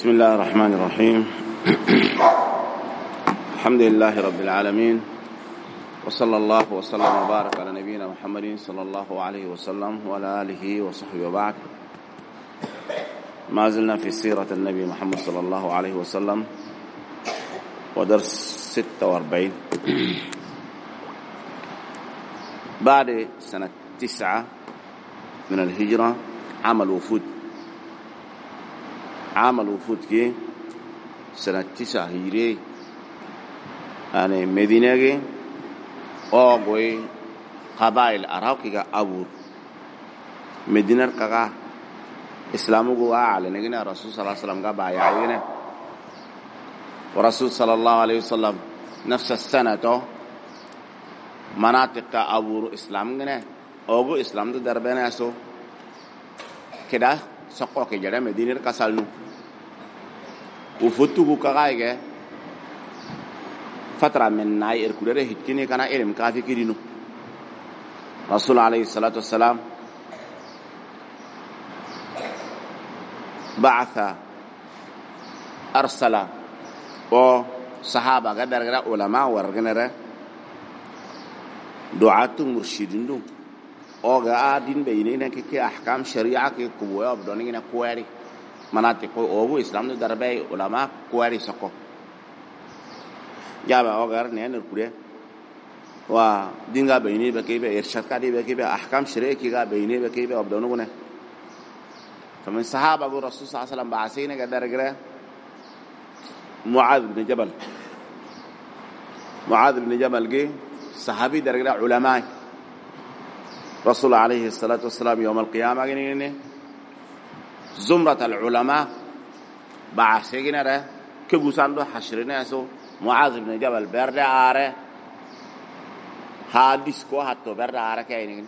بسم الله الرحمن الرحيم. الحمد لله رب العالمين، وصلى الله وسلم وبارك على نبينا محمد صلى الله عليه وسلم وعلى آله وصحبه وبعد. ما زلنا في سيرة النبي محمد صلى الله عليه وسلم ودرس 46 بعد سنة 9 من الهجرة. عمل وفود كي سنة 9 هجري يعني مدينة كي أوغوي قبائل عرب كي أبور مدينة كا إسلامه قوا على نجنا رسول صلى الله عليه وسلم قبا يعينه ورسول صلى الله عليه وسلم نفس السنة تو مناطق أبور إسلام جنا أوغو إسلام ده دربنا سو كده سقوا كجرا مدينة كسالنو وفتوه كغاية فترة من ناي إركوده هتكني كنا إلهم كافي كيرينو. رسول عليه الصلاة والسلام بعث أرسل وصحابة قدر علماء ورغنره دعاة مرشدين دو أو قاعدين بيننا كي أحكام شريعة كي كبوة بدونينا كواري مناطق أو إسلام ده دربي علماء كواري سكو جاب أو غير نين الكورة ودينغا بيني بكيبه إرشاد كادي بكيبه أحكام شريعة كيغا بيني بكيبه أبدونو كونه. فمن صحابة أبو رسول صلى الله عليه وسلم بعثينه قدر غيره معاذ بن جبل جه صحابي درجة علماء رسول عليه الصلاة والسلام يوم القيامة جنينه زمرة العلماء بعثينه ره كبوساندو حشرنا سو معاذ بن جبل برد آره حادث كو حتى برد آره كاينين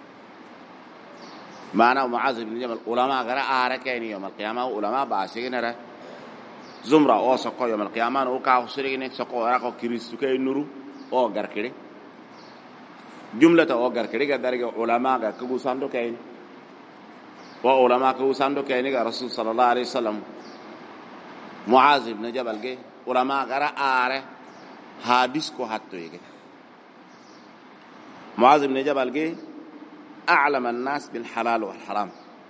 معنا معاذ بن جبل علماء غير آره كاينين يوم القيامة علماء بعثينه ره زمرة أو سقوا يوم القيامة أو كاوسرينه سقوا راكو كريستو كاي نورو أو غركري جملة أو غركري كدرجة علماء كبوساندو كاين وعلماء كبوساندو كاين رسول صلى الله عليه وسلم معاذ بن جبل جه علماء غير آره حادث كو حتى يجي معاذ بن جبل جه أعلم الناس بالحلال والحرام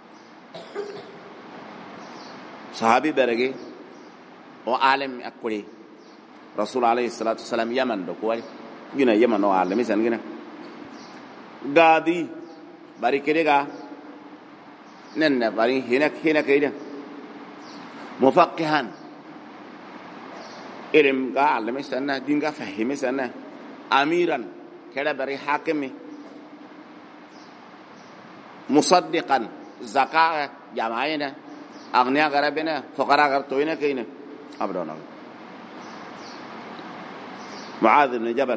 صحابي برجي وعالم أكوري رسول عليه الصلاة والسلام يمن دكوالي جنا يمن وعالم إنسان جنا قاضي باري كده نن باري هنا كده مفقهان إلهم عالم إنسان دين فهم إنسان أميرا كده باري حاكمي مصدقا زكاة جماعينا أغنياء غربنا فقراء غرتوينا كينا أبداً. معاذ بن جبل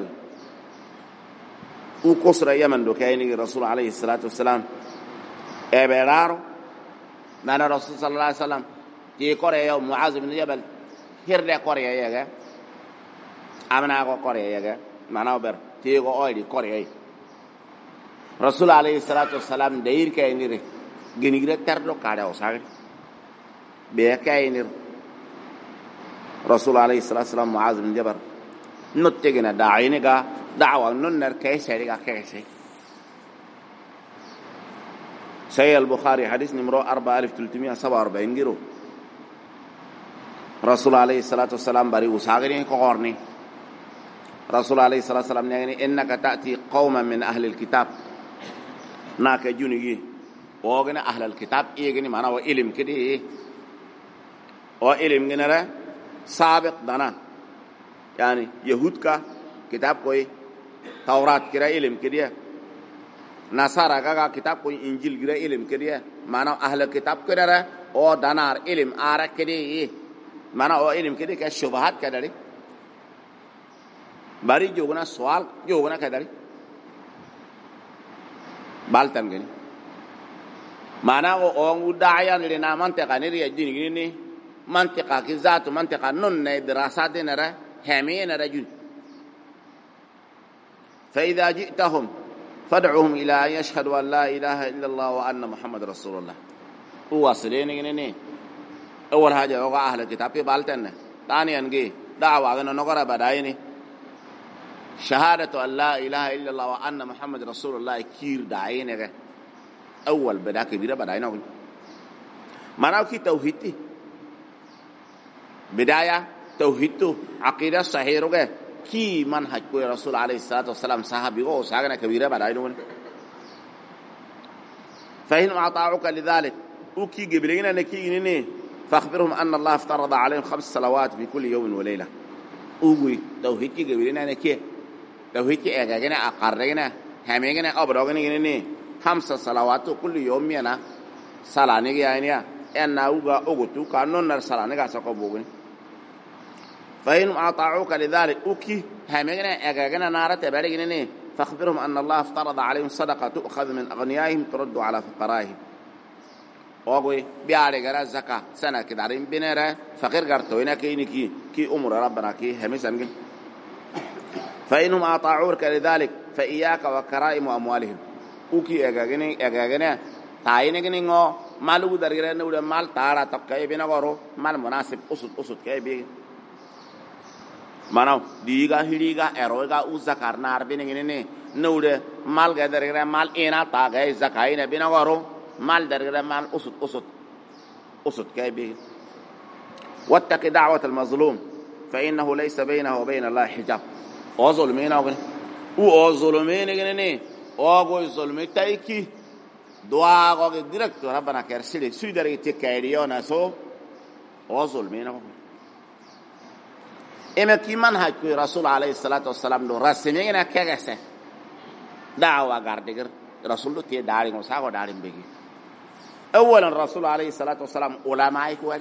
وقصر يمن دو كايني الرسول عليه الصلاة والسلام إبرارو من الرسول صلى الله عليه وسلم تي كوريا معاذ بن جبل هيرد كوريا يجا أمنا كوريا يجا معناه بر تي كوريا كوريا رسول عليه الصلاة والسلام داير كايني ري جنيغرا تردو كارا وساغ بيكايني رسول عليه الصلاة والسلام معاذ بن جبل نتجنا داعينك دعوة ننر كيسيرك كيسي. سيد البخاري حديث نمرو 4347 جيرو رسول عليه الصلاة والسلام بري وساغرين كورني رسول عليه الصلاة والسلام يعني إنك تأتي قوما من أهل الكتاب ناك جوني وغنا أهل الكتاب إيغني معنا وإلم كده وإلم جنرا سابق دنا يعني يهود کا کتاب کوئی تورات کرا علم کریے نصارا کا کتاب کوئی انجیل کرا علم کریے معنی اہل کتاب کرا او دنار علم آرا کریے معنی او علم کریے کہ شبہات کا دڑی باری جوگنا سوال جوگنا کا دڑی بالتن گنی معنی او داعیان لنا منطقہ نری جنگنی منطقہ کی ذات منطقہ نن دراسات نرا همين رجل فإذا جئتهم فادعوهم إلى أن يشهدوا أن لا إله إلا الله وأن محمد رسول الله واصلين إنني أول حاجة وقع أهل الكتاب بالتنه ثانيا جي دعوة أن نقرأ بدايني شهادة أن لا إله إلا الله وأن محمد رسول الله كير داعينه أول بداية كبيرة بداينه ما نوكي توحيدي بداية توحيده عقيدة صحيحة كي منهج رسول عليه الصلاة والسلام صحابي وساقنا كبيرة بداينه فإن أطاعوك لذلك وكي قبلين نكي إنني فأخبرهم أن الله افترض عليهم 5 صلوات في كل يوم وليلة أوغي توحيد كي قبلين نكي توحيد كي أغاقنا أقرقنا هميقنا أبرغنا إنني 5 صلوات كل يوم ينا صلانيك يعني أن أوغا أغتو كانون نر صلانيك سقبوغني فإن أطاعوك لذلك أوكي هميقنا أغاقنا نارة تبالي إنني فأخبرهم أن الله افترض عليهم صدقة تؤخذ من أغنيائهم ترد على فقرائهم وأقول بياري غير الزكاة سنة كدارين بنيرة فقير غرتوينة كي أمر ربنا كي همسان فإنهم أطاعوك لذلك فإياك وكرائم أموالهم وكي أغاغني تاينغني ngو مالو درغرن ود مال تارا تكاي بينغورو مال مناسب أسد كاي بي manau diga hiriga eroga uzakar nar biningini nude mal ga dergre mal ina ta ga zakai ne binagoro mal dergre mal usud kay bi wattaqi da'wat al-mazlum fa innahu laysa baynahu wa bayna Allah hijab o zulmina o zulmina gini o go zulmi tayki dua go direct rabbana kersili suidare tikayriona so o zulmina إما كي منهج كي رسول عليه الصلاة والسلام لو رسمينا كجسه دعوة قاردير رسول تي داري مساق داري بيجي أولا الرسول عليه الصلاة والسلام علماء كواري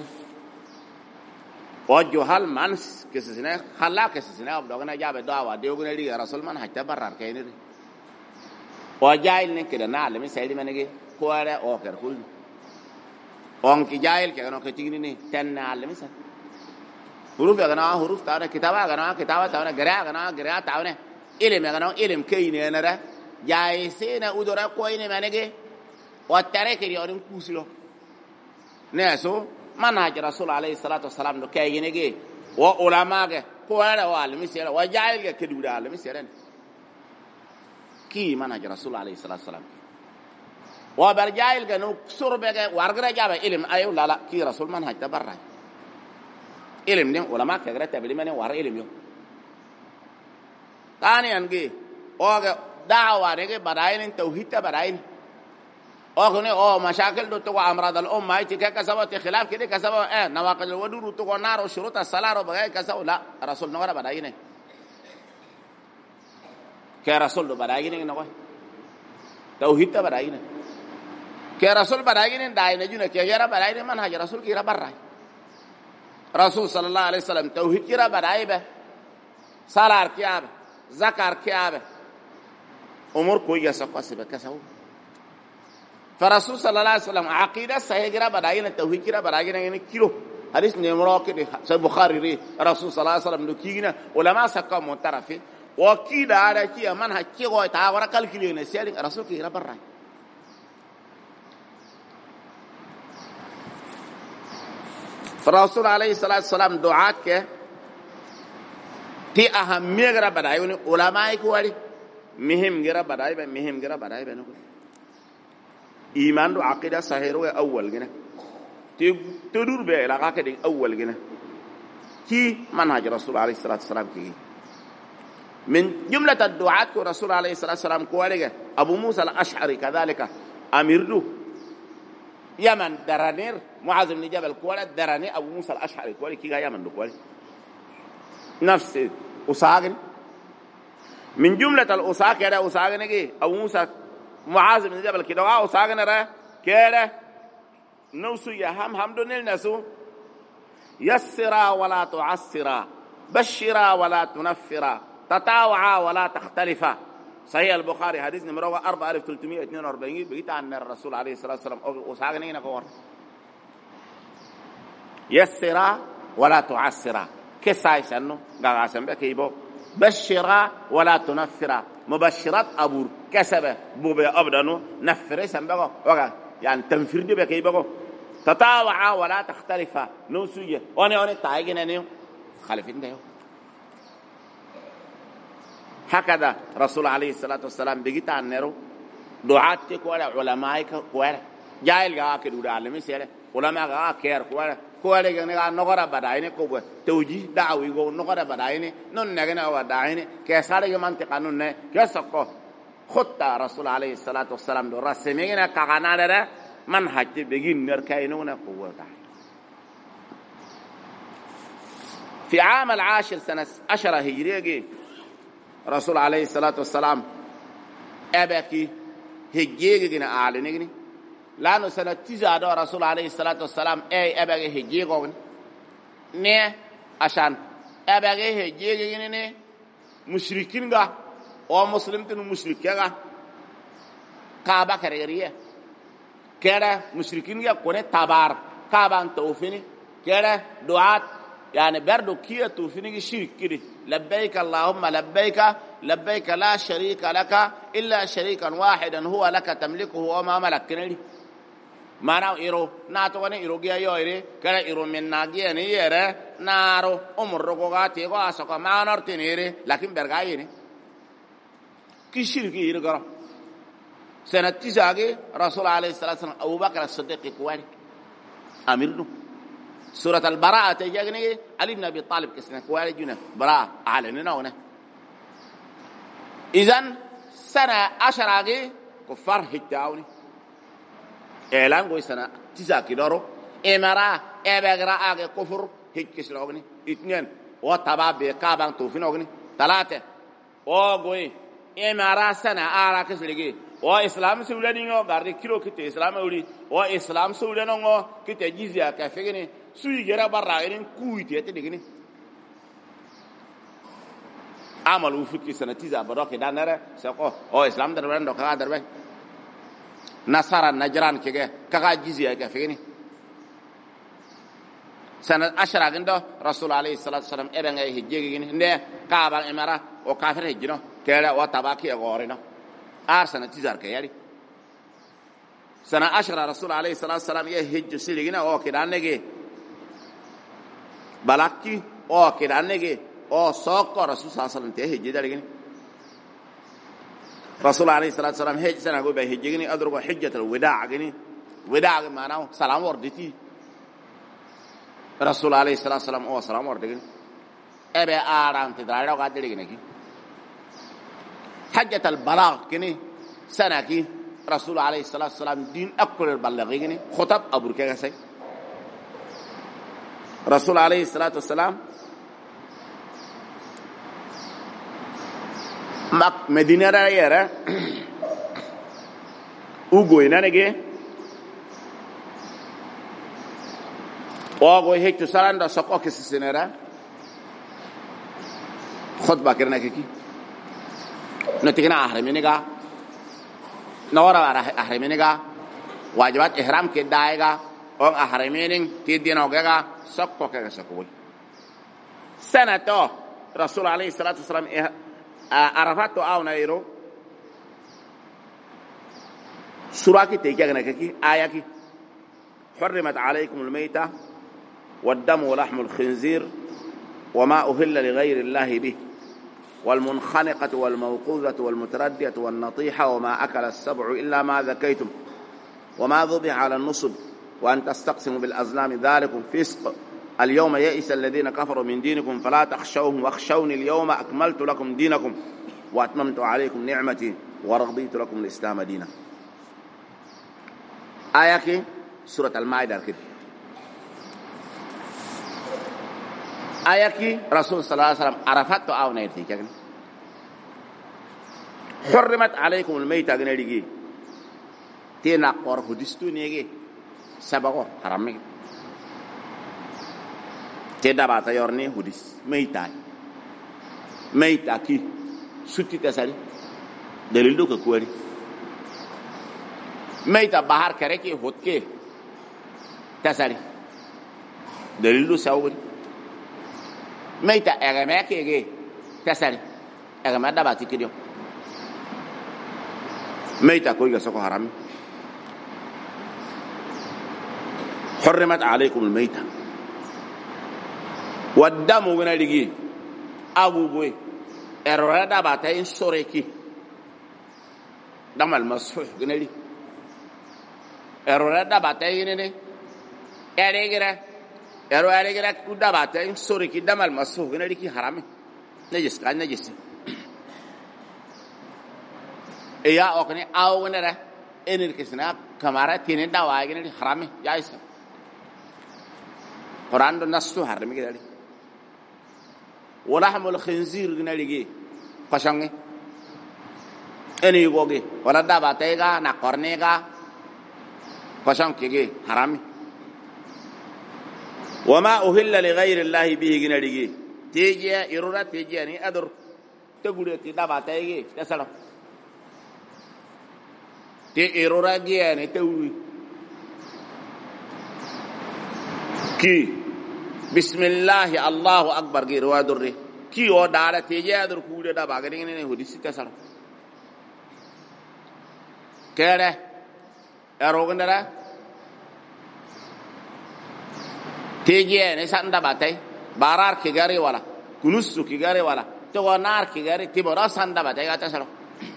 وجهال منس كسسنا خلا كسسنا بدوغنا جاب دعوة ديوغنا لي رسول منهج تبرر كينير وجايل نكده نعلم سيدي منيجي كواري أوكر كل أنك جايل كأنه كتيرني تنعلم سيد حروف أغنى حروف تاونه كتاب أغنى كتاب تاونه قراءة تاونه علم أغنى علم كيني أنا جايسين أدورا كويني منيجي وترى كريورين كوسلو ناسو منهج رسول عليه الصلاة والسلام لو كينيجي وعلماء كوارا وعلم سيرة وجاهل كدودا علم سيرة كي منهج رسول عليه الصلاة والسلام وبرجاهل كنو سربة وارجع جاب علم أيو لا كي رسول منهج تبرع علم نيم علماء كغير تبلي مني وار علم يوم تاني أنجي أو دعوة نيجي براين توحيد براين أو كني مشاكل دو تقوى أمراض الأمة يتي كسبة خلاف كده كسبة نواقض الوضوء تقوى نار وشروط الصلاة وبغاية كسبة لا رسول نورا براين كرسول براين نقول توحيد براين كرسول براين داين جونا كيرا براين من هاج رسول كيرا براي رسول صلى الله عليه وسلم توحيد كيرا براي به صلاة كيابه زكاة كيابه أمور كويسة سقاسي بكسبه فرسول صلى الله عليه وسلم عقيدة صحيح كيرا براين التوحيد كيرا براين يعني كيلو حديث نمرة كده البخاري ري رسول صلى الله عليه وسلم لكينا ولما سكوا منترفين وكيدا على كي من هكي قوي تعاورا كالكليون سيالك رسول كيرا براي فرسول عليه الصلاة والسلام دعاء كه تي أهمية غير بداية علماء كواري مهم غير بداية مهم غير بداية نقول إيمان دو عقيدة صحيحة أول جنا تدور بعلاقة كده أول جنا كي منهج رسول عليه الصلاة والسلام كي من جملة الدعاء رسول عليه الصلاة والسلام كواري أبو موسى الأشعري كذلك أمير يمن درانير معاذ بن جبل كواري دراني أبو موسى الأشعري كواري كي يمن دو كواري نفس أساقن من جملة الأساق كده أساقن كي أبو موسى معاذ بن جبل كده أساقن را كده نوسو يهم حمد نسو يسرا ولا تعسرا بشرا ولا تنفرا تطاوعا ولا تختلفا صحيح البخاري حديث نمرة 4342 بقيت عن الرسول عليه الصلاة والسلام أساقن هنا كور يسرا ولا تعسرا كسايس أنه قاسم بكيبو بشرا ولا تنفرا مبشرات أبور كسبة بوبي أبدانو نفري سنبغو وقا يعني تنفر دي بكيبو تطاوعا ولا تختلفا نوسوية أنا تايجنا نيو خالفين ده هكذا رسول عليه الصلاة والسلام بيجي عن نيرو دعاتك ولا علمائك ولا جاهل جاك دودا علمي سيره علماء جاك كير ولا جنا نقرا بدايني كوب توجي دعوي جو نقرا بدايني نون نجنا ودايني كسر جمان تقانون كسقو خطة رسول عليه الصلاة والسلام دو رسمينا كعنا لره من حج بيجين نركينونا قوة في عام 10 سنة 10 هجرية رسول عليه الصلاة والسلام أبكي هجيجي جنا أعلنيني لأنه سنة 9 رسول عليه الصلاة والسلام أي أبكي هجيجي نه عشان أبكي هجيجي جنا مشركين جا أو مسلمين مشركين جا كعبة كريرية كذا مشركين جا كونه تبار كعبة توفيني كذا دعاء يعني بردو كيه توفيني شرك كده لبيك اللهم لبيك لبيك لا شريك لك إلا شريكا واحدا هو لك تملكه وما ملكني معناه إيرو ناتواني إيرو جيا يويري كذا إيرو من ناجي نيره نارو أمر ركوعاتي قاسقا ما نرتنيري لكن برجعيني كشرك إيرو سنة 9 رسول عليه الصلاة والسلام أبو بكر الصديق كواري أميرنا سورة البراءة تجاهني علي بن أبي طالب كسنة كواري جنا براءة أعلننا هنا إذن سنة 10 كفار هتاوني إعلان قوي سنة 9 كدارو إمارة إبغراء كفر هيك كسلوغني 2 وتبع بكابان توفينوغني 3 قوي إمارة سنة آرا كسلجي وإسلام سولانينغو غاردي كيلو كتي إسلام أولي وإسلام سولانينغو كتي جيزيا كافيغني سوي جرا براغين كويتي تدغني عملوا في سنة 9 بروك دانره سقو او إسلام دربان دوكا دربان نصارى نجران كيغا كاغا جيزيا كافيغني سنة 10 غندو رسول عليه الصلاة والسلام إبن هجيغيني نه كابا إمارة وكافر هجينو كلا وتباكي غورينو سنة 9 كيالي سنة 10 رسول عليه الصلاة والسلام يهج سيلينا او كدانغي بلاكي او كدانغي او سوق رسول صلى الله عليه وسلم تهج دالغني رسول عليه الصلاة والسلام هج سنة غو بهجيني ادرغو حجة الوداع غني وداع معناه سلام وردتي رسول عليه الصلاة والسلام او سلام وردغني ابي ارام تدارو غادلغني حجة البلاغ كني سنة كي رسول عليه الصلاة والسلام دين أكل البلاغين خطب أبو ركعة سي رسول عليه الصلاة والسلام مدينة رايرة وقوينا نجي وقوي هيك تسالن دا سقوا كسسنرا خطبة كرنا كي نتيجنا أحرمينيغا نورا أحرمينيغا واجبات إحرام كدايغا أو أحرمينين تدين أوغا سقوا كسقوي سنة رسول عليه الصلاة والسلام عرفات أو نيرو سورة تيجانا كي آية كي حرمت عليكم الميتة والدم ولحم الخنزير وما أهل لغير الله به والمنخنقة والموقوذة والمتردية والنطيحة وما أكل السبع إلا ما ذكيتم وما ذبح على النصب وأن تستقسموا بالأزلام ذلكم فسق اليوم يئس الذين كفروا من دينكم فلا تخشوهم واخشوني اليوم أكملت لكم دينكم وأتممت عليكم نعمتي ورضيت لكم الإسلام دينا آية سورة المائدة كده آية رسول صلى الله عليه وسلم عرفت أو نيرتي كده حرمت عليكم الميتة كده تينا قر حدثتو نيجي سبقو حرامي تيدا باتا يورني حدث ميتة كي سوتي تسالي دليل دوك كوري ميتة بحر كريكي هوتكي تسالي دليل دو ساوري ميتة اغماكي تسالي اغما دباتي كديو ميتة كويغا سوكو حرامي حرمت عليكم الميتة والدم ونالجي أبوي إرادة باتين سوريكي دم المسفوح ونالي إرادة باتين ني إرادة كودا باتين سوريكي دم المسفوح ونالي كي حرامي نجس كان نجس إيا أوكني أو ونرا إني كسنا كمارا تيني دا واجني حرامي جايس قرآن دو نصو حرامي كده ولحم الخنزير نالجي قشنگي إني يقولي ولا دا باتيغا نقرنيغا قشنگ كي حرامي وما أهل لغير الله به نالجي تيجي إرورا تيجي أني أدر تقولي تدا باتيغي تسلم تي إرورا جياني تقولي كي بسم الله الله أكبر غير وادره كي او دارا تيجي أدر كولي دا باغني ني هودي سيتا سلام كده أروغندرا تيجي ني ساندا باتاي بارار كيغاري ولا كنوسو كيغاري ولا تو نار كيغاري تيبورا ساندا باتاي غاتا سلام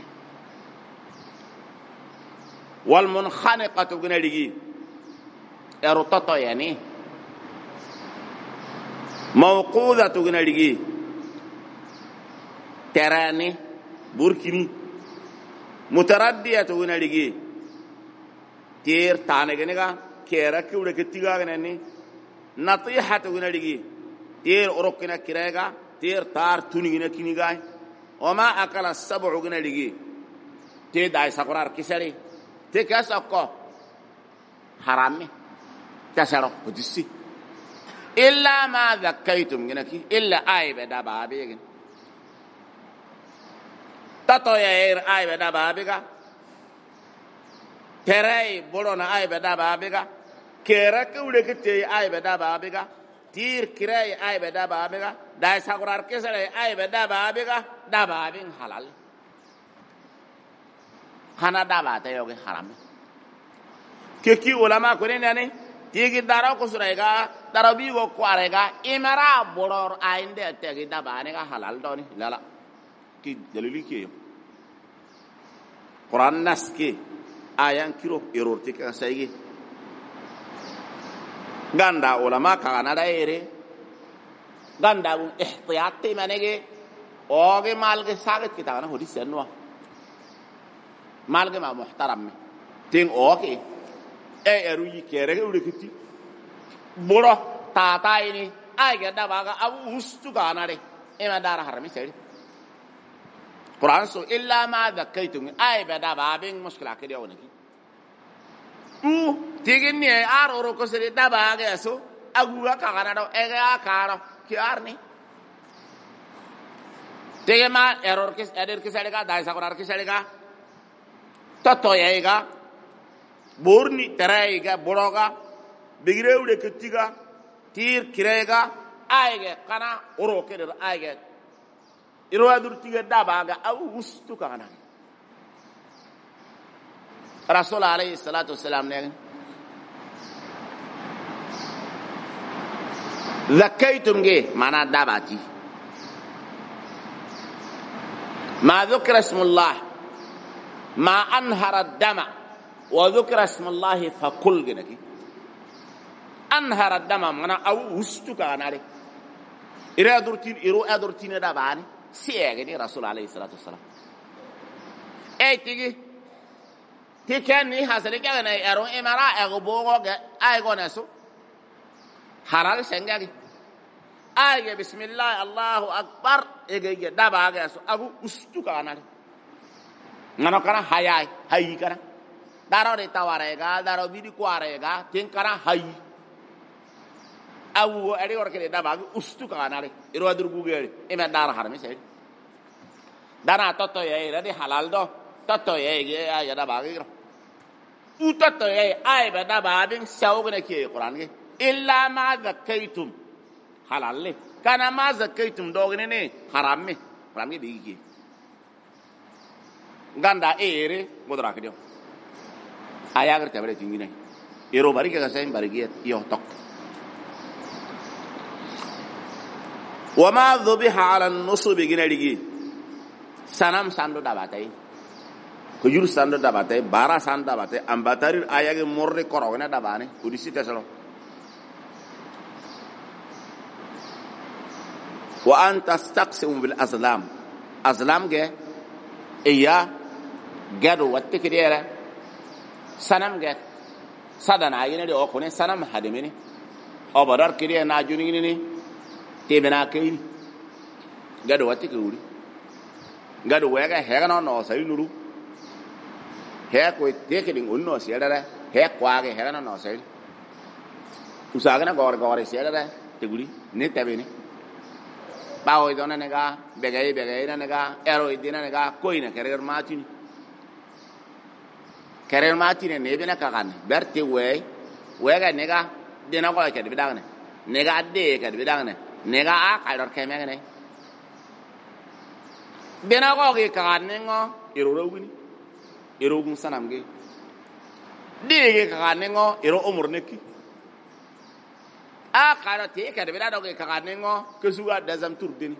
والمنخنقة غناليغي أروتاتو يعني موقوذة غناليغي تراني بوركيني متردية غناليغي تير تانغنيغا كيرا كيودا كتيغا غناني نطيحة غناليغي تير أوروكينا كيريغا تير تار تونيغنا كينيغا وما أكل السبع غناليغي تي داي ساقرار كيساري تي كاساكو حرامي كاسارو قدسي إلا ما ذكيتم جنكي إلا آي بدا بابي جن تاتو يا آي بدا بابي جا تراي بولونا آي بدا بابي جا كيرك ولكتي آي بدا بابي جا تير كراي آي بدا بابي جا داي ساقرار كسرة آي بدا بابي جا دا بابي حلال خنا دا باتا يوغي حرام كي علماء كونين يعني تيجي دارو كسرائيغا دارو بيغو كواريغا إمرا بولور آيندي تيجي دا بانيغا حلال دوني لا لا كي دليلي كي قرآن ناس كي آيان كيرو إرورتي كا سايغي غاندا علماء كانا دا إيري غاندا احتياطي منيغي اوغي مالغي ساغت كي تاغنا هودي سنوا مالغي ما محترم تين اوكي اي اروي كيرغي ودكتي بورو تاتايني اي غدا باغا ابو وستو كاناري اما دار حرمي سيري قران سو الا ما ذكيتم اي بدا بابين مشكله كدي ونكي او تيغني ارورو كسري دباغا سو اغوا كانا دو اغا كارو كيارني تيما error kis eder kisalega dai sakorar kisalega toto yaiga borni teraiga boroga bigireude kettiga tir kirega aige kana oro keder aige iro adur tiga dabaga au wustu kana rasul alayhi salatu wassalam ne zakaitum ge mana dabati ما ذكر اسم الله ما أنهر الدم وذكر اسم الله فكل جنكي أنهر الدم منا أو وستك أنا لي إرو أدرتين داباني سيأجني رسول عليه الصلاة والسلام أي تيجي حصلك أنا أرو إمارة أغبوغ أيغو نسو حلال سنجاكي آية بسم الله الله أكبر إيجي دابا أجلس أبو أستوك أنا نانو كنا هاي كنا دارو ريتاواريغا دارو بيدي كواريغا تين كنا هاي أبو أدي وركلي دابا أستوك أنا إرو أدربوغيري إما دار حرمي سيد دانا تطو يأي ردي حلال دو تطو يأي آية دابا أجيرو تطو يأي آية دابا أبين ساوغنا كي القرآن إلا ما ذكيتم halal le kana ma zakaitum dogene ne haram me haram ge digi ganda ere modra kedio aya gar tabre tingine iro bari ka sai bari ge yo tok wa ma dhubiha ala an-nusub ginarigi sanam sando dabatai kujur sando dabatai bara sando dabatai ambatarir ayage morre korogna dabane udisita salo wa an tastaqsimu bil azlam ge iya gado watte kidera sanam ge sadana ayine de okone sanam hademini obadar kidera na junini ni tebena kayni gado watte kuri gado wega hega no sai nuru he ko tekeding unno siedara he kwage hega no sai usaga na gore siedara teguri ne tabeni bawo idona nega begay na nega ero idina nega koina kerer matini ne bena kagan berte wega nega dina ko ke bidangne nega de ke bidangne nega a kalor ke megane bena ko ke kagan ngo irogun sanam ge de ke kagan ngo iro umur neki a kara te ka de bela do ke kagan ngo ke suga dazam turdini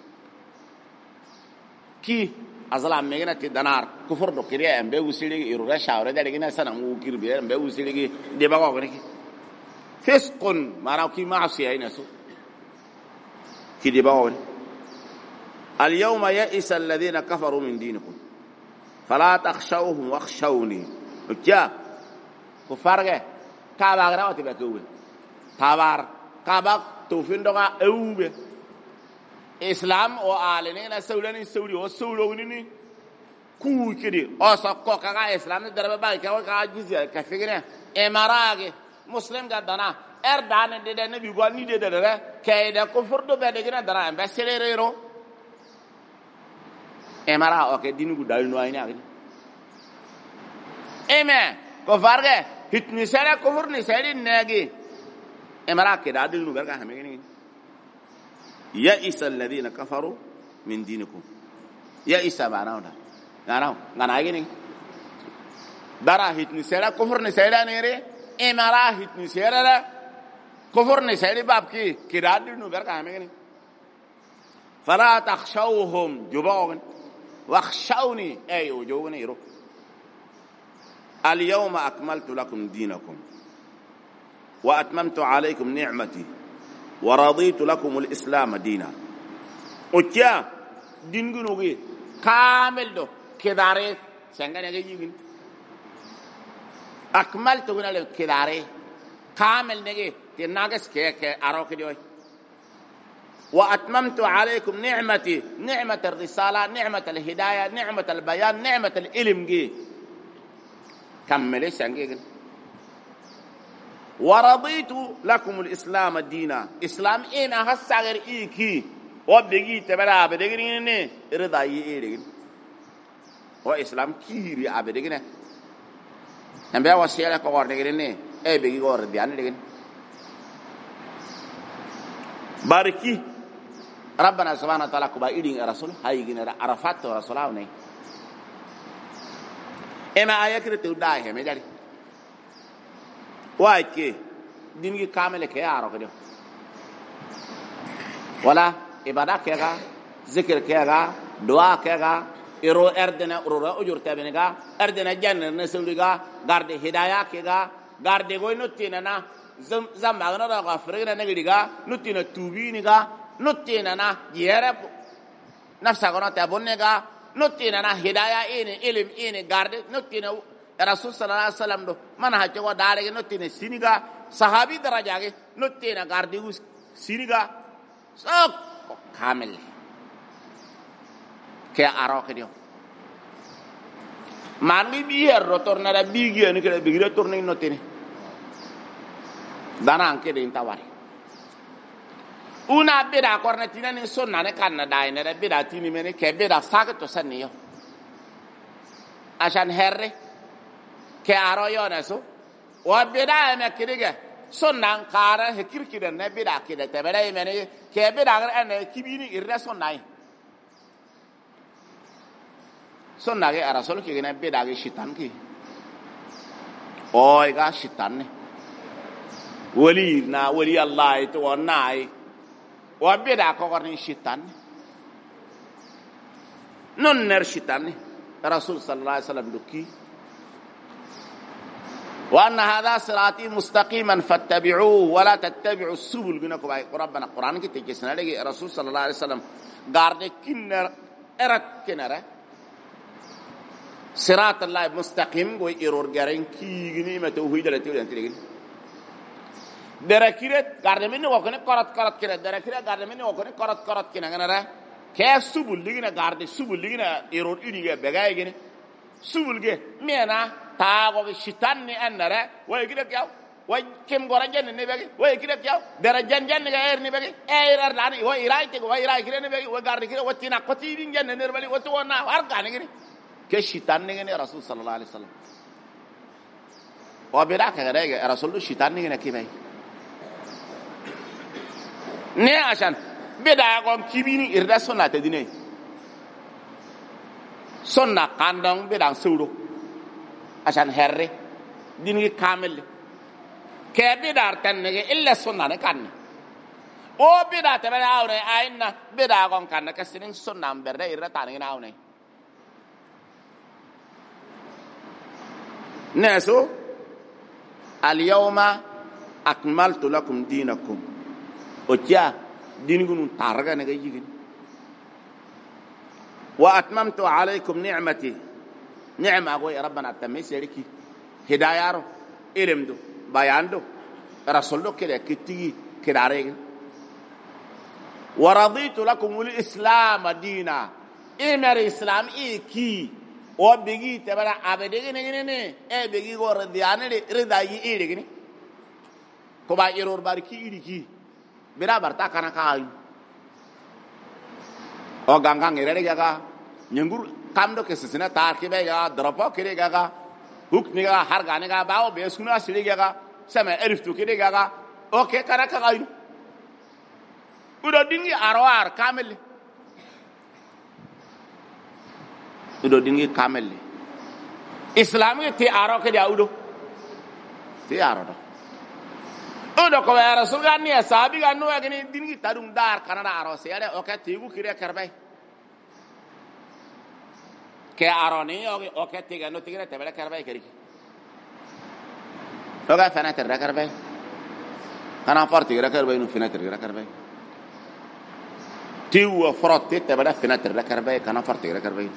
ki azala megena ti danar kufur do kiriya embe usili iro ra shawre de gina sanam u kirbe embe usili de ba ko neki fisqun mara ki ma'siya ina su ki de ba ko al yawma ya'isa alladhina kafaru min dinikum fala takhshawhum wakhshawni kya kufarge ka ba gra wati ba kuwe tabar kabak tofindoga eube islam o alene na sawlani sawli o sawlogni ni ku kidi o sakko kaga islam darba ba ka jizya ka figre emarage muslim ga dana erdan de ne bi gol ni de kayda ko furdo be de gina dana be serero emara o ke dinu dal no ayna eme ko farge hitni sara ko furni sari nagi امرأة كده عدل نبرجع هميني يئس الذين كفروا من دينكم يئس معناه غنا يجيني دارا هيت نسيرا كفر نسيرا نيري امرأة هيت نسيرا كفر نسيرا بابكي كده عدل نبرجع هميني فلا تخشوهم جبون واخشوني ايو جوني يرو اليوم أكملت لكم دينكم وأتممت عليكم نعمتي ورضيت لكم الإسلام دينا وكيا دينغنوغي كامل دو كداري سنغاني يجيين أكملت لكم كداري كامل نجي تناقص كي أروك ديوي وأتممت عليكم نعمتي نعمة الرسالة نعمة الهداية نعمة البيان نعمة العلم جي كملي سنغي ورضيت لكم الإسلام الدين إسلام إنا هسعر إيكي وبيجي تبلا بدقيني رضاي إيرين وإسلام كيري أبدقينه هم بيا وسيلة كوار دقيني إيه بيجي كوار ديانه دقين باركي ربنا سبحانه وتعالى كبا إيرين الرسول هاي جينا عرفات ورسوله وني إما آية كده توداه هم يجري وايكي دينغي كامل كي يارو كده ولا عبادة كيغا ذكر كيغا دعاء كيغا إرو أردنا أرورا أجور تابنيغا أردنا جنة نسوليغا غارد هدايا كيغا غارد غوي نوتينا زمباغنا دا غفرغنا نغيغا نوتينا توبينيغا نوتينا يرب نفسغنا تابونيغا نوتينا هدايا إني علم إني غارد نوتينا رسول صلى الله عليه وسلم دو منهج و دارے نوتینے سینگا صحابی درجہ گے نوتینا گاردیو سینگا سب کامل کیا اروک دیو مانگی بھی ہے روتورنا دا بیگی ہے نکلے بیگی روتورنا نوتینے دانا انکے دین تاواری una beda kornatina ni sonna ne kanna dai ne beda tini mene ke beda sagato sanniyo ashan herre ke aro yona so wa beda me kidige sonnan kara he kirkide ne beda kide te beda mene ke beda gar ne kibini irra sonnai sonna ge ara solo ke ne beda ge shitan ki oy ga shitan ne wali na wali Allah to wonai wa bida ko gorni shaitan non ner shaitan rasul sallallahu alaihi wasallam duki wa anna hadha sirati mustaqiman fattabi'uhu wa la tattabi'us subul gunako bay rabbana quran ki tekesna legi rasul sallallahu alaihi wasallam garde kinner erat kinara sirat allah mustaqim go error garen ki gini ma tawhid la tawhid antigin darakiret garde minni ko ne karat kire darakiret garde minni ko ne karat kina ganara ke subul ligina garde subul ligina error idiga begay gene subul ge mena ta go shitan ni annara way gide yaw way kim gora jenn ne begi way gide yaw dara jenn ga er ni begi er dani way iray te way iray gide ne begi way garde gide watina qati din jenn ne bali wato na har gane gine ke shitan ne gene rasul sallallahu alaihi wasallam wa bida ka ga rasul shitan ne gene kibay ne ashan bida gon kibini irda sunna te dine sunna kandong bida sewdo ashan herre dingi kamel ke bida tan ne illa sunna ne kan o bida te bada awne ayna bida gon kan ka sinin sunna berde irda tan ne awne neso al yawma akmaltu lakum dinakum otia dingunun targa ne gayigin wa atmamtu alaykum ni'mati ni'ma go ya rabbana tamisiriki hidayaro ilimdo bayando rasuldo kede kitigi kidare wa raditu lakum al-islam dina imar islam iki o bigi tabara abede ne e bigi go radiyane ridayi irigini ko ba error barki iriki bira barta kana kai o gangang ere ga nyengur kamdo ke sesina tar ke be ga dropo ke ga huk ni ga har gane ga bawo be suna siri ga sama elif to ke ga o ke kana kai udo dingi arwar kamel udo dingi kamel islami ti aro ke dia udo ti aro do odo ko ya rasul ganni sahabi ganno agni dingi tadum dar kanana aro se ale o ke tigu kire karbe ke aroni o ke tiga no tigre te bele karbe kari o ga fana ter karbe kana forti gra karbe no fina ter gra karbe tiwa frotte te bele fina ter karbe kana forti gra karbe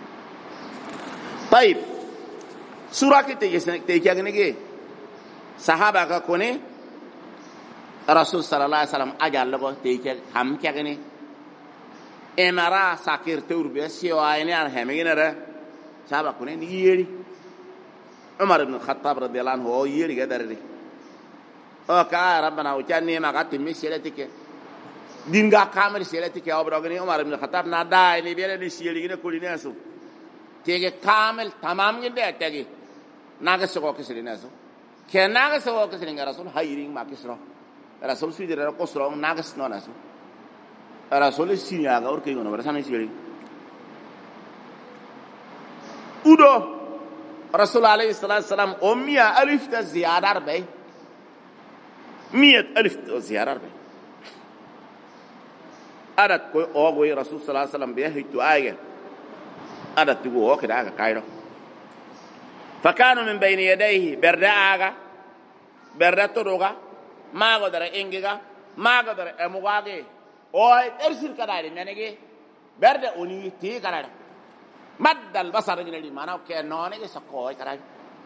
طيب سوره ke te agni ge sahaba ka kone rasul sallallahu alaihi wasallam ajal go teke ham kagene emara sakir turbe sio ayne ar hemegene sahaba kone ni yeri umar ibn khattab radiyallahu anhu o yeri gadare o ka rabbana o channi ma gatti miseletike dinga kamer seletike o brogani umar ibn khattab na dai ni bele ni sieli gine kulineso tege kamel tamam ginde tege naga sogo kisilineso ke naga sogo kisilinga rasul hayring ma kisro rasul fi dire ko sro nagas no nasu rasul sinya ga or ke ngono bara sanan siri udo rasul alayhi salatu wasalam ummiya alif ta ziyadar bay 100 alif ta ziyadar bay adat ko o go rasul sallallahu alaihi wasallam be hitu ayge adat go o kida ga kairo fakanu min bayni yadayhi berdaaga berdatodoga mago dara engiga mago dara emugage oy ersil kadare nenege berde oni ti kadare maddal basar ngene mana ke none ke sakko kadare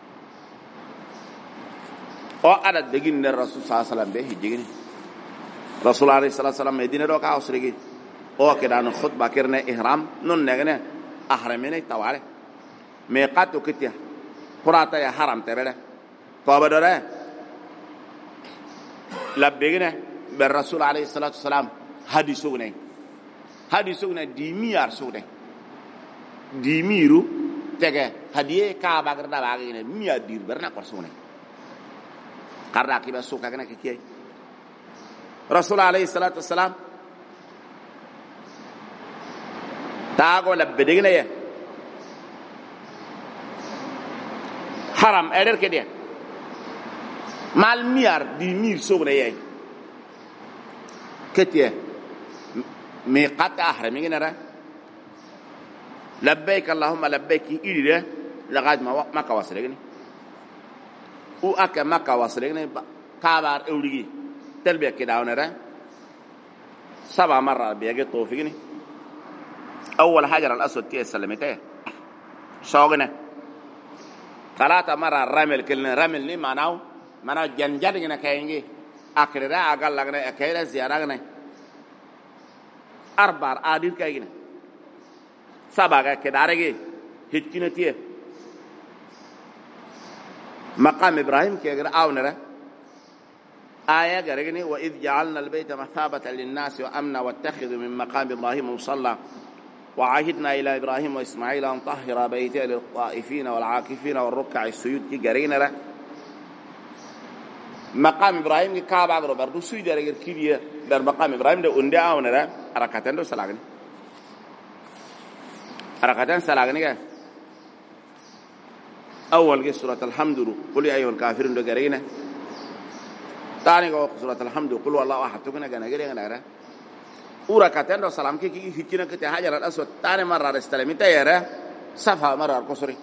o ada degin ne rasul sallallahu alaihi wasallam be hijigini rasul alaihi wasallam medina do ka usrigi o ke dan khutba kirne ihram non negene ahramene tawale me qatu kitia qurata ya haram tebele ko badore labbegene be rasul alayhi salatu wasalam hadisugune dimiyar sugune dimiru tege hadiye ka bagarda bagene miya dir berna ko sugune karda ki be suka gane ki kiyai rasul alayhi salatu wasalam tago labbegene ye haram eder ke dia mal miar di mir sobre yai كتيه ميقات أحرمي نرى لبيك اللهم لبيك إلى لغاية ما كواسلني وأك ما كواسلني كابار أولي تلبية كده ونرى 7 مرات بيجي توفيقني أول حجر الأسود كي سلمته شوقنا 3 مرات رمل كلنا رمل لي معناه جنجرنا كينجي أكرر أقل لغنا أكيد زيارة 4 عادل كاينه 7 كدارجي هتكينتيه مقام إبراهيم كيغر آونره آية غرغني وإذ جعلنا البيت مثابة للناس وأمنا واتخذوا من مقام إبراهيم مصلى وعهدنا إلى إبراهيم وإسماعيل أن طهر بيتي للطائفين والعاكفين والركع السجود كي غرينره مقام إبراهيم كعبة غرو بردو سوي درجة كيريا در مقام إبراهيم ده أندى آونره أركاتن دو سلاغني أركاتن سلاغني كه أول كي سورة الحمد قل يا أيها الكافرون ده غرينه تاني كه سورة الحمد قل والله أحد تكنا غنغري غنغرا أركاتن دو سلام كي هيكينا كته حجر الأسود تاني مرة استلمي تياره صفا مرة كسري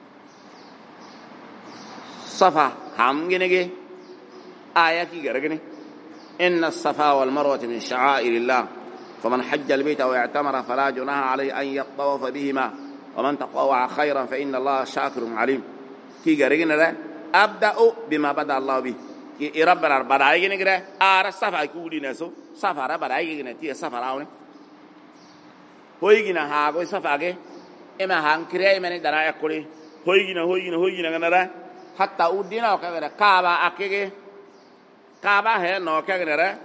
صفا هم جنگه آية كي غرغني إن الصفا والمروة من شعائر الله فمن حج البيت واعتمر فلا جناح عليه أن يطوف بهما ومن تطوع خيرا فإن الله شاكر عليم كي غرغنا ده أبدأ بما بدأ الله به كي ربنا بدأي نغرا آر الصفا كودي نسو صفا را بدأي نتي صفا راوني هويغنا هاغو صفا كي إما هان كريا من درايا كولي هويغنا غنرا حتى ودينا وكغرا كابا أكيغي كابا है नौ क्या करना रहा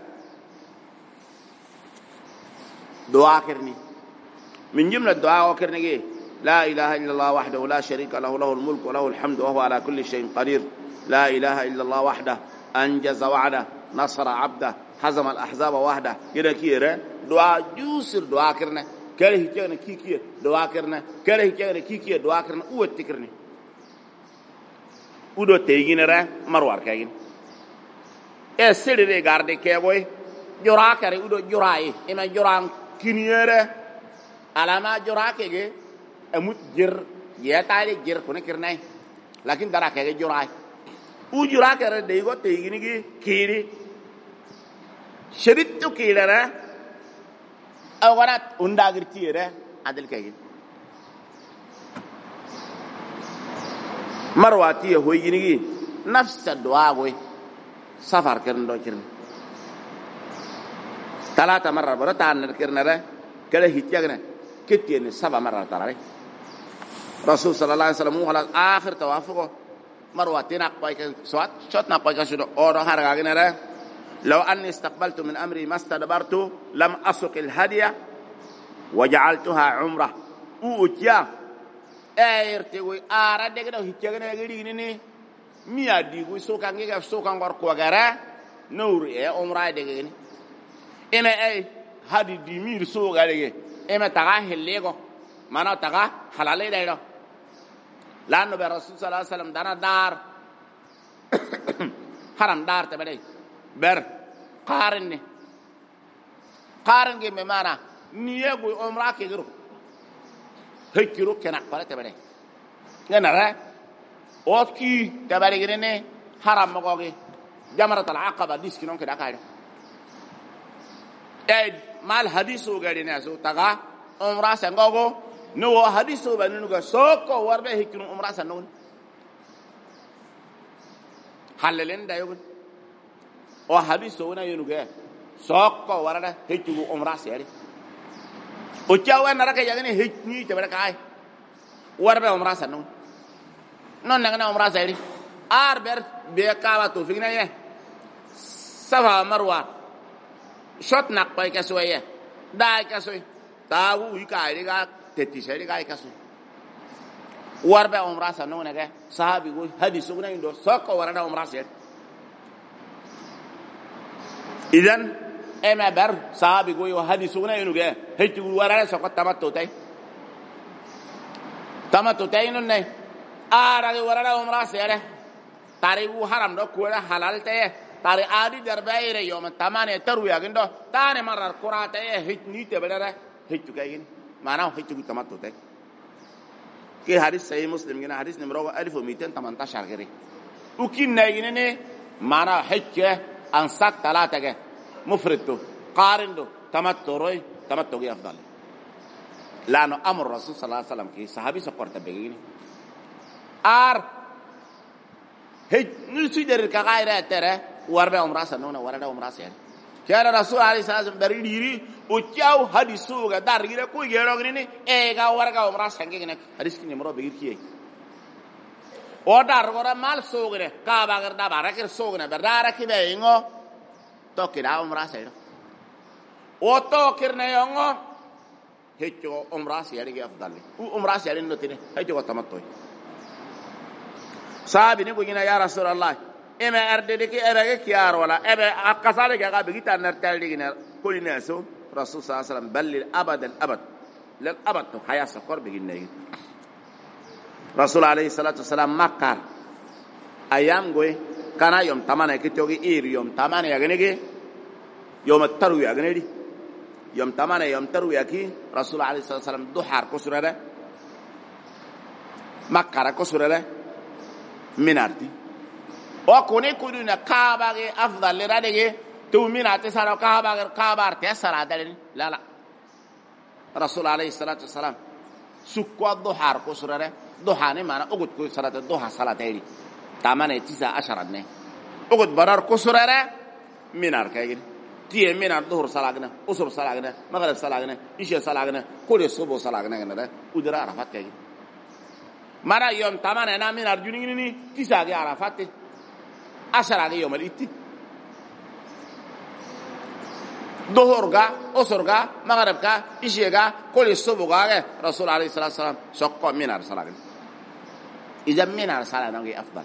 दुआ करनी من جملة الدعاء وكرني لا إله إلا الله وحده لا شريك له له الملك وله الحمد وهو على كل شيء قدير لا إله إلا الله وحده أنجز وعده نصر عبده هزم الأحزاب وحده كده كيرة دعاء جوسر دعاء كرنا كله كأنه كي دعاء كرنا كله كأنه كي دعاء كرنا أود تكرني أود تيجينا راه مروار كاين سيري غاردي كيغوي جورا كاري ودو جوراي اما جوران كينيره علامه جورا كيغي اموت جير يتالي جير كون كيرناي لكن دارا كيغي جوراي او جورا كاري ديغو تيغينيغي كيري شريتو كيلره اوغرات انداغرتيره عدل كيغي مرواتي هويغينيغي نفس الدعاء سفر كرن دو كرن 3 مرات برتان كرن را كله هيتيغنا كتين 7 مرات ترى رسول صلى الله عليه وسلم على اخر توافقه مرواتين اقبايك سوات شوتنا بايك شنو اورو هرغاغنا را لو اني استقبلت من امري ما استدبرت لم اسق الهديه وجعلتها عمره اوتيا ايرتوي ارا دغدو هيتيغنا غيري ني ميا ديغو سوكان غيغا سوكان غور كوغارا نور اي عمره دغني انا اي هادي دي مير سوغا دغي اما تاغا هليغو مانا تاغا حلالي دايرو لانه بالرسول صلى الله عليه وسلم دانا دار حرام دار تبدي بر قارن جي مانا نيغو عمره كيغرو هيكيرو كنا قال تبدي نانا اوكي تباريغريني حرام مغوغي جمرة العقبة ديسكي نون كده قاعدة اي مال حديثو غادي ناسو تاغا عمره سنغوغو نو حديثو بنونغا سوكو وربه هيكنو عمره سنون حللين دايو او حديثو نا ينوغا سوكو وردا هيكو عمره سيري او تشاو نراكا يغني هيكني تباركاي وربه عمره سنون non nangana umra sayri arber be kawa to figna ye safa marwa shot nak pay ka soye dai ka soy tawu wi ka ri ga tetti sayri ga ka soy warbe umra sa no naga sahabi go hadisu na indo sokko warada umra sayri idan ema bar sahabi go yo hadisu na indo ge hetti warada sokko tamatto tay non ne ara de warada umra sayre تاريو حرام دو كولا حلال تيه تاري عادي درباير يوم تمانية تروي أجندو تاني مرة كرات تيه هيت نيت بدره هيت كاين معناه هيت كتمتو تك كي حديث صحيح مسلم جنا حديث نمرة 1218 غيري وكين نايجنني معناه هيت أنساك ثلاثة مفردو قارندو تمتو روي تمتو جي أفضل لأنه أمر الرسول صلى الله عليه وسلم كي صحابي سقرت بيجيني هج نسيدر كغيره ترى وربه عمره سنونه ورده عمره سير كان الرسول عليه الصلاه والسلام بريديري وتشاو حديثو غدار غيره كو يروغني ايغا ورغا عمره سانغينا حديث كني مرو بير كي ودار غورا مال سوغره كابا غردا باركر سوغنا بردار كي بينغو توكيدا عمره سير او توكيرنا يونغو هيتو عمره سير افضل عمره سير نوتيني هيتو تمتوي sahabi ni ko gina ya rasulullah eme arde de ki ebe ki yar wala ebe akasale ga be gitar nar talde gina ko ni naso rasul sallallahu alaihi wasallam bal abad al abad lil abad to haya sakor be gina rasul alaihi salatu wasalam makkar ayam goy kana yom tamana ki togi ir yom tamana ya gene ge yom taru ya gene di yom tamana yom taru ya ki rasul alaihi salatu wasalam duhar ko surada makkar ko surada minarti o kone kuduna kaabage afdal radege to minate sara kaabarte sara dalin la rasul alayhi salatu wassalam sukwa duhar ko surare duhani mana ugut ko salata duha salatayri tamane 19 ne ugut barar ko surare minar kaygin tiye minar duhur salagna usur salagna maghrib salagna isha salagna kole subo salagna ngada udira arafat kaygin mara yom tamana na min arjuni ni tisage arafat ashara ge yom alitti dohorga osorga maghribga ishega koli subuga ge rasul alayhi salatu wasalam sokko minar salagen ija minar salagen ge afdal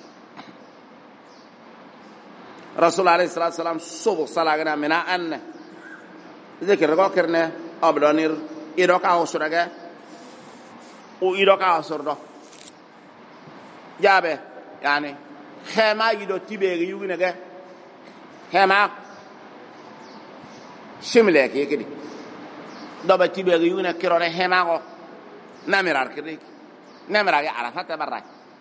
rasul alayhi salatu wasalam subu salagen mina an zikr go kerne ablanir iroka osuraga o iroka osordo جابه يعني خما يدو تبيغي يوغنغا خما شملك يكدي دوبا تبيغي يوغنا كيرونه خما كو نامرار كدي نامرار عرفات برا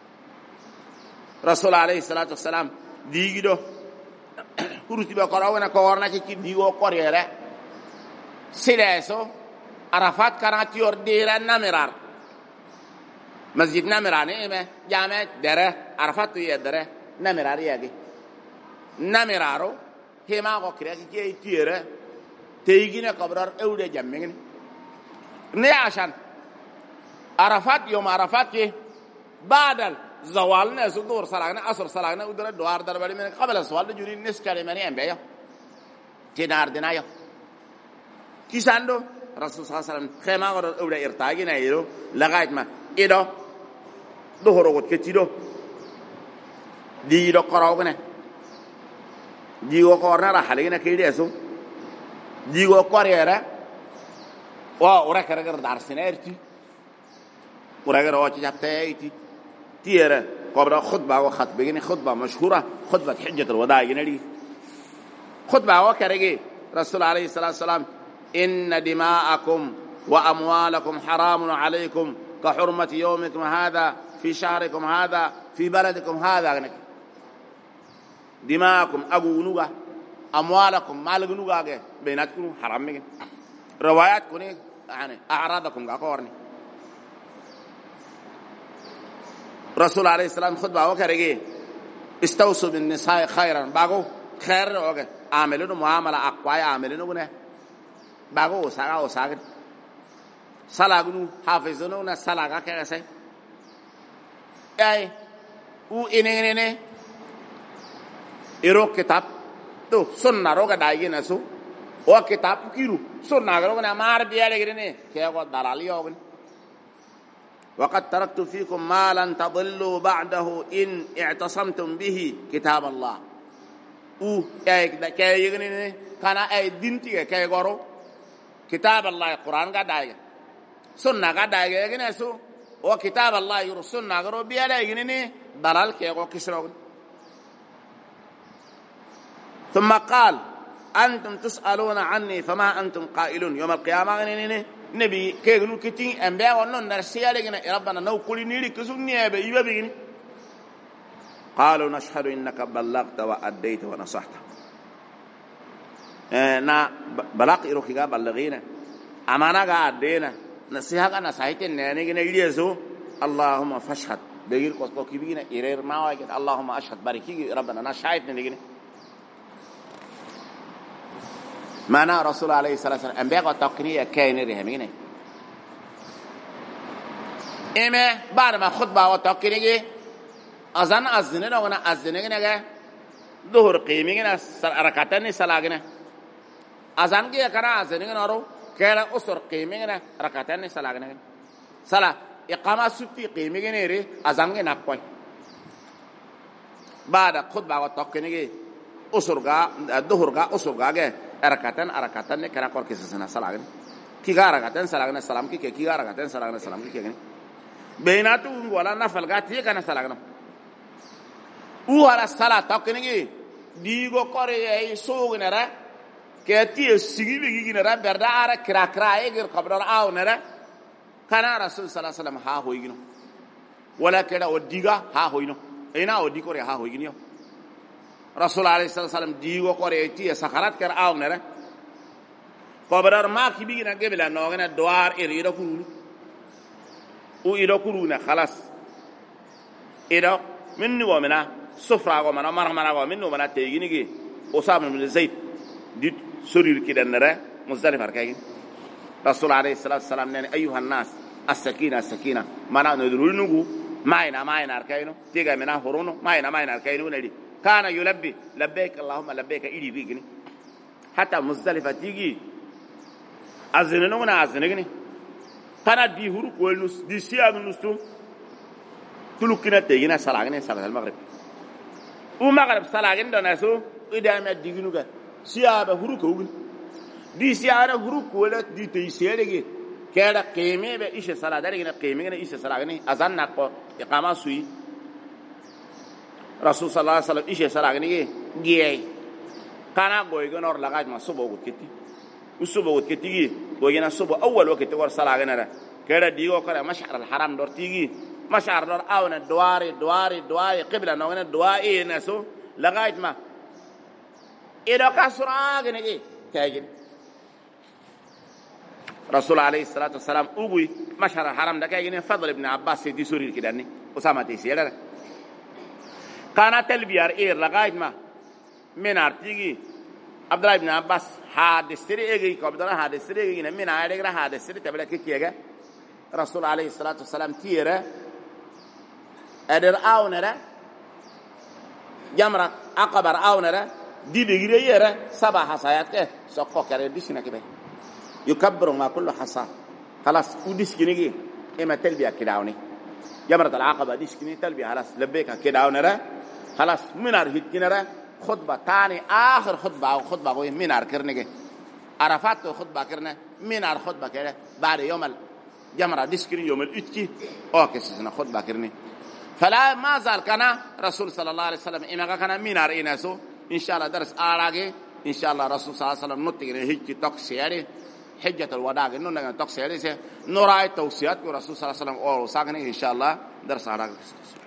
رسول عليه الصلاه والسلام ديغيدو كورتي بكراونا كورنا كي ديغو كوريره سيلاسو عرفات كانت يور ديرا نامرار مسجد نمرانه ما جامع دره عرفات يا دره نمراري ياغي نمرارو هما کو كريا كي تيره تيغينا قبرار اودي جامين ني عشان عرفات يوم عرفات كي بعد زوال ناس دور صلاغنا عصر صلاغنا ودر دوار دربالي من قبل السوال جوري نس كلمه ام بيا تنار دنايا كيساندو رسول صلى الله عليه وسلم خما اودي ارتاغي نايرو لغايت ما إيدو دهورو كتيدو ديدو قراوغنا ديغو قورنا را حالينا كيدي اسو ديغو قريرا ورا كرغر دارسنيرتي ورا كرو تشابتايتي تيرا قبر خطبه وخطبه خطبه مشهوره خطبه حجه الوداع ينري خطبه وكرغي رسول عليه الصلاه والسلام ان دماءكم واموالكم حرام عليكم كحرمة يومكم هذا في شهركم هذا في بلدكم هذا دماءكم أقونوغا أموالكم مالغنوغا بيناتكم حرام روايات كوني يعني أعراضكم قاقورني رسول عليه السلام خطبة وكرهي استوصوا بالنساء خيرا باقو خير اوغه عاملون معامله اقوى عاملون باقو وساغا سلاغنو حافظونو سلاغا كاسي اي او انينيني ايرو كتاب تو سنة روغا دايغينا سو او كتاب كيرو سنة روغا مار بيالغريني كيغو دالاليوغن وقد تركت فيكم ما لن تضلوا بعده إن اعتصمتم به كتاب الله او كي يغني كان اي دينتي كي غورو كتاب الله القرآن قد آية سنة قد آية يغني سو وكتاب الله يرو سنة غورو بيالا يغني دلال كي غو كسرو ثم قال أنتم تسألون عني فما أنتم قائلون يوم القيامة نبي كيغنو كتين أنبياء ونون نرسيا لغنا ربنا نو كل نيري كسوني أبا إيبا بيغني قالوا نشهد إنك بلغت وأديت ونصحت نا بلاق إروكيغا بلغينا أمانا غا أدينا نصيحة غا نصحيت نانيغنا إليزو اللهم فاشهد بيغير قصقو كيبينا إرير ما واجد اللهم أشهد باركي ربنا نشاهد نانيغنا معنى رسول الله عليه الصلاة والسلام أنبياء وتقنية كاين رهمينه إما بعد ما خطبة وتقنية أذن أذننا ونا أذننا ظهر قيمنا ركعتين صلاة أذن كي كنا أذننا نارو كلا أسر قيمنا ركعتين صلاة صلاة إقامة سبتي قيمنا ري أذن كنا نقوي بعد خطبة وتقنية أسر جا ظهر جا أسر جا أركاتن ne kana kor kisa sana salagan ki ga arakatan salagan salam ki ga arakatan salagan salam ki ga beinatu wala nafal ga ti kana salagan u wala salata ko ni digo kore ay sognara ke ti sigi bi ginara berda ara kra e gir qabrar aw nara kana rasul sallallahu alaihi wasallam ha hoyino wala keda odiga ha hoyino ina odi kore ha hoyino رسول عليه الصلاة والسلام ديو قريتي سخرات كر آو نرى قبرار ما كي بيجينا قبل نوعنا دوار إيرا كرونا وإيرا كرونا خلاص إيرا منو ومنا سفرة ومنا مرمنا ومنو ومنا تيجيني كي أسامة من زيت ديت سرير كده نرى مزدلف هركاين رسول عليه الصلاة والسلام نني أيها الناس السكينة السكينة منا ندرول نجو معنا هركاينو تيجا منا هرونو معنا هركاينو ندي كان يلبي لبيك اللهم لبيك إلي بيجني حتى مزدلفة تيجي أذننا أذنني كان دي هروب والنص دي سياب النصوم تلوكنا تيجينا سلاعنا سلاع المغرب ومغرب سلاعنا دناسو إذا ما ديجنوكا سياب هروب كوجن دي سياب هروب ولا دي تيسيرك كذا قيمة بإيش سلاع دارينا قيمة إيش سلاعنا أذن نقو إقامة سوي رسول صلى الله عليه وسلم إيش سلاعنا جاي كان أقوله نور لقاج ما صبوا وكتي وصبوا وكتي وجينا صبوا أول وقت تقول سلاعنا را كذا ديو كذا مشعر الحرام دور تيجي مشعر دور أونا دواري قبل نوعنا دوائي نسو لقاج ما إذا كسرعة جنجي كاجن رسول عليه الصلاة والسلام أبوي مشعر الحرام ده كاجن فضل ابن عباس دي سوري كده أسامة تيسير كانت البيار إير لقاج ما من أرتيجي عبد الله بن عباس حادثري إيجي كعبد الله حادثري إيجي من عارجرا حادثري تبلا كتيجا رسول عليه الصلاة والسلام تيرا أدر أونرا جمرة أقبر أونرا دي بيجري يرا سبع حصيات كه سقط كره ديشنا كده يكبر ما كل حصى خلاص وديش كنيجي إما تلبية كداوني جمرة العقبة ديش كني تلبية خلاص لبيك كداونرا خلاص منار هيت كنرا خطبة تاني آخر خطبة أو خطبة قوي منار كرنيجي عرفات خطبة كرنا منار خطبة كده بعد يوم الجمرة ديسكري يوم الإتكي أو كسينا خطبة كرني فلا ما زال كان رسول صلى الله عليه وسلم إما كان منار إناسو إن شاء الله درس آراجي إن شاء الله رسول صلى الله عليه وسلم نتيجة هيك تقصيري حجة الوداع إنه نجا تقصيري نراعي توصيات رسول صلى الله عليه وسلم أو ساكنه إن شاء الله درس آراجي